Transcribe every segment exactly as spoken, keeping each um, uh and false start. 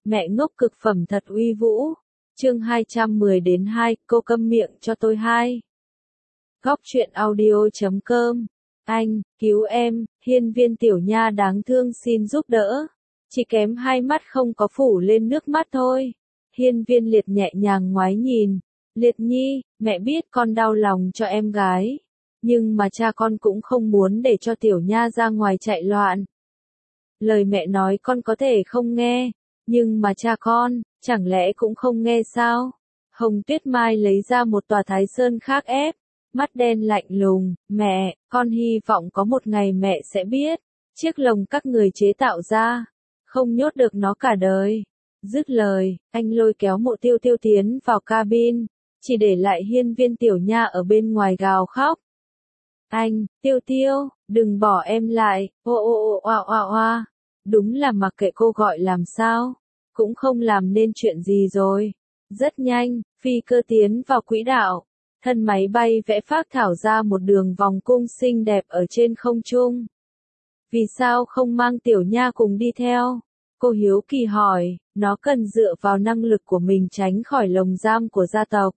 Mẹ ngốc cực phẩm thật uy vũ. Chương hai trăm mười đến hai, cô câm miệng cho tôi hai. Góc truyện audio chấm com. Anh, cứu em, hiên viên tiểu nha đáng thương xin giúp đỡ. Chỉ kém hai mắt không có phủ lên nước mắt thôi. Hiên viên liệt nhẹ nhàng ngoái nhìn. Liệt nhi, mẹ biết con đau lòng cho em gái. Nhưng mà cha con cũng không muốn để cho tiểu nha ra ngoài chạy loạn. Lời mẹ nói con có thể không nghe. Nhưng mà cha con, chẳng lẽ cũng không nghe sao? Hồng Tuyết Mai lấy ra một tòa Thái Sơn khác ép. Mắt đen lạnh lùng, mẹ, con hy vọng có một ngày mẹ sẽ biết. Chiếc lồng các người chế tạo ra. Không nhốt được nó cả đời. Dứt lời, anh lôi kéo Mộ Tiêu Tiêu tiến vào cabin. Chỉ để lại hiên viên tiểu nha ở bên ngoài gào khóc. Anh, Tiêu Tiêu, đừng bỏ em lại, ô ô ô oa oa oa. Đúng là mặc kệ cô gọi làm sao, cũng không làm nên chuyện gì rồi. Rất nhanh, phi cơ tiến vào quỹ đạo. Thân máy bay vẽ phác thảo ra một đường vòng cung xinh đẹp ở trên không trung. Vì sao không mang tiểu nha cùng đi theo? Cô hiếu kỳ hỏi, nó cần dựa vào năng lực của mình tránh khỏi lồng giam của gia tộc.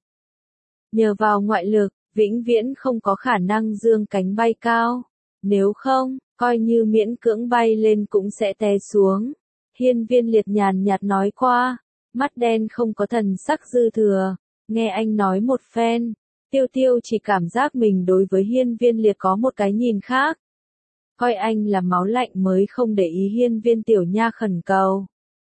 Nhờ vào ngoại lực, vĩnh viễn không có khả năng dương cánh bay cao. Nếu không, coi như miễn cưỡng bay lên cũng sẽ té xuống. Hiên viên liệt nhàn nhạt nói qua, mắt đen không có thần sắc dư thừa. Nghe anh nói một phen, Tiêu Tiêu chỉ cảm giác mình đối với hiên viên liệt có một cái nhìn khác. Coi anh là máu lạnh mới không để ý hiên viên tiểu nha khẩn cầu.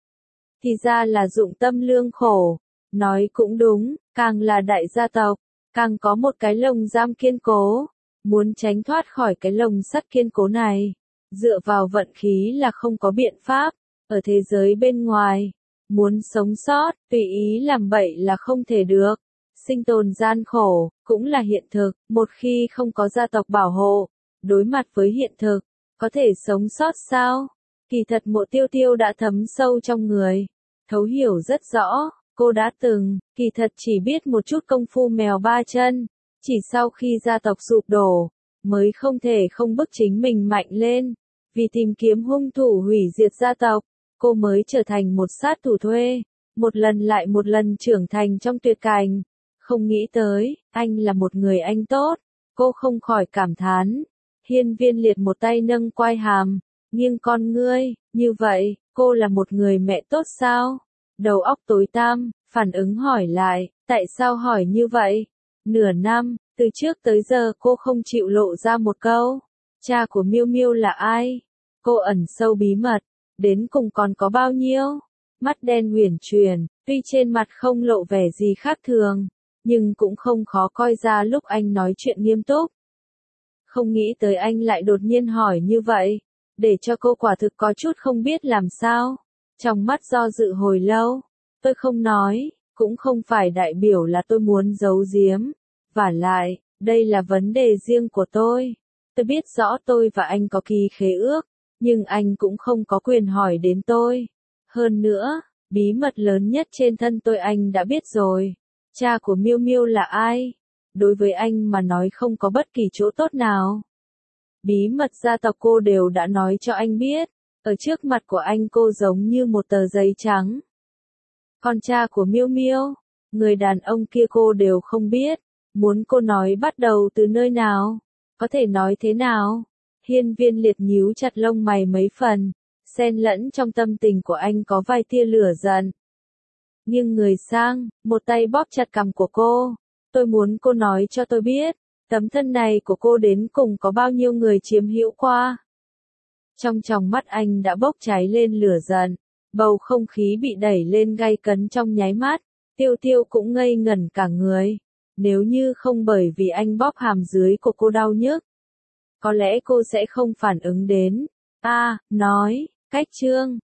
Thì ra là dụng tâm lương khổ. Nói cũng đúng, càng là đại gia tộc, càng có một cái lồng giam kiên cố. Muốn tránh thoát khỏi cái lồng sắt kiên cố này, dựa vào vận khí là không có biện pháp. Ở thế giới bên ngoài, muốn sống sót, tùy ý làm bậy là không thể được. Sinh tồn gian khổ, cũng là hiện thực. Một khi không có gia tộc bảo hộ, đối mặt với hiện thực, có thể sống sót sao? Kỳ thật Mộ Tiêu Tiêu đã thấm sâu trong người, thấu hiểu rất rõ. Cô đã từng, kỳ thật chỉ biết một chút công phu mèo ba chân. Chỉ sau khi gia tộc sụp đổ, mới không thể không bức chính mình mạnh lên. Vì tìm kiếm hung thủ hủy diệt gia tộc, cô mới trở thành một sát thủ thuê. Một lần lại một lần trưởng thành trong tuyệt cảnh. Không nghĩ tới, anh là một người anh tốt. Cô không khỏi cảm thán. Hiên viên liệt một tay nâng quai hàm, nghiêng con ngươi. Như vậy, cô là một người mẹ tốt sao? Đầu óc tối tăm, phản ứng hỏi lại, tại sao hỏi như vậy? Nửa năm, từ trước tới giờ cô không chịu lộ ra một câu. Cha của Miêu Miêu là ai? Cô ẩn sâu bí mật, đến cùng còn có bao nhiêu? Mắt đen uyển chuyển, tuy trên mặt không lộ vẻ gì khác thường, nhưng cũng không khó coi ra lúc anh nói chuyện nghiêm túc. Không nghĩ tới anh lại đột nhiên hỏi như vậy, để cho cô quả thực có chút không biết làm sao. Trong mắt do dự hồi lâu, tôi không nói, cũng không phải đại biểu là tôi muốn giấu giếm. Vả lại, đây là vấn đề riêng của tôi. Tôi biết rõ tôi và anh có ký khế ước, nhưng anh cũng không có quyền hỏi đến tôi. Hơn nữa, bí mật lớn nhất trên thân tôi anh đã biết rồi. Cha của Miêu Miêu là ai? Đối với anh mà nói không có bất kỳ chỗ tốt nào. Bí mật gia tộc cô đều đã nói cho anh biết. Ở trước mặt của anh cô giống như một tờ giấy trắng. Con cha của Miêu Miêu, người đàn ông kia cô đều không biết. Muốn cô nói bắt đầu từ nơi nào? Có thể nói thế nào? Hiên viên liệt nhíu chặt lông mày mấy phần. Xen lẫn trong tâm tình của anh có vài tia lửa giận. Nhưng người sang, một tay bóp chặt cằm của cô. Tôi muốn cô nói cho tôi biết. Tấm thân này của cô đến cùng có bao nhiêu người chiếm hữu qua? Trong tròng mắt anh đã bốc cháy lên lửa giận. Bầu không khí bị đẩy lên gay cấn trong nháy mắt. Tiêu Tiêu cũng ngây ngẩn cả người. Nếu như không bởi vì anh bóp hàm dưới của cô đau nhức, có lẽ cô sẽ không phản ứng đến. A, nói, cách chương,